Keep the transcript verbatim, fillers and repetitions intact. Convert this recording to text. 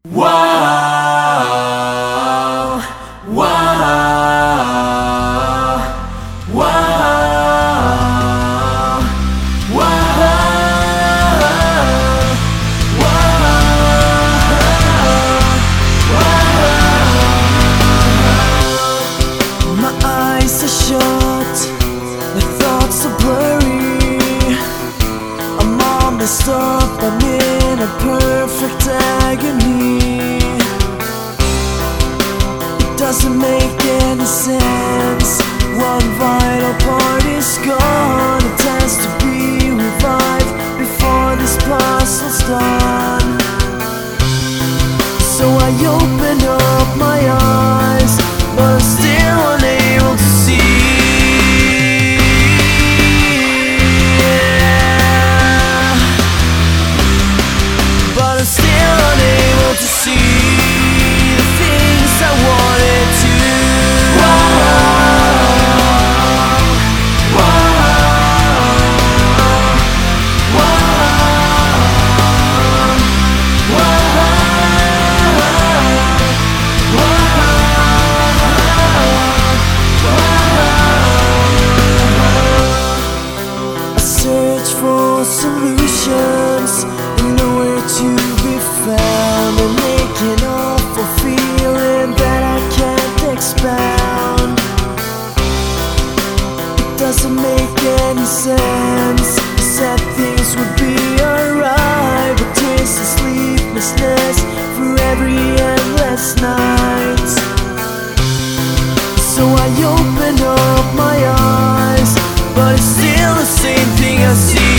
Wow, wow, wow, wow. My eyes are shut, my thoughts are blurry. I'm all messed up, I'm in a perfect agony. It doesn't make any sense. One vital part is gone. It has to be revived before this puzzle's done. So I open up my eyes, but I'm still unable to see. But I'm still unable to see the things I wanted to. For solutions, nowhere to be found, and making awful feeling that I can't expound. It doesn't make any sense. I said things would be alright, but tears and sleeplessness for every endless night. So I open up my eyes, but it's still the same thing I see.